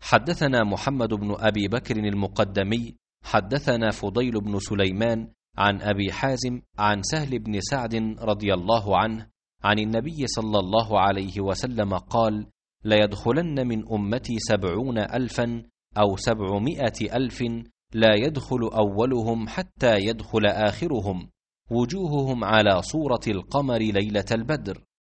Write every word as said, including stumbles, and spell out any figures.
حدثنا محمد بن أبي بكر المقدمي حدثنا فضيل بن سليمان عن أبي حازم عن سهل بن سعد رضي الله عنه عن النبي صلى الله عليه وسلم قال: ليدخلن من أمتي سبعون ألفا أو سبعمائة ألف لا يدخل أولهم حتى يدخل آخرهم، وجوههم على صورة القمر ليلة البدر،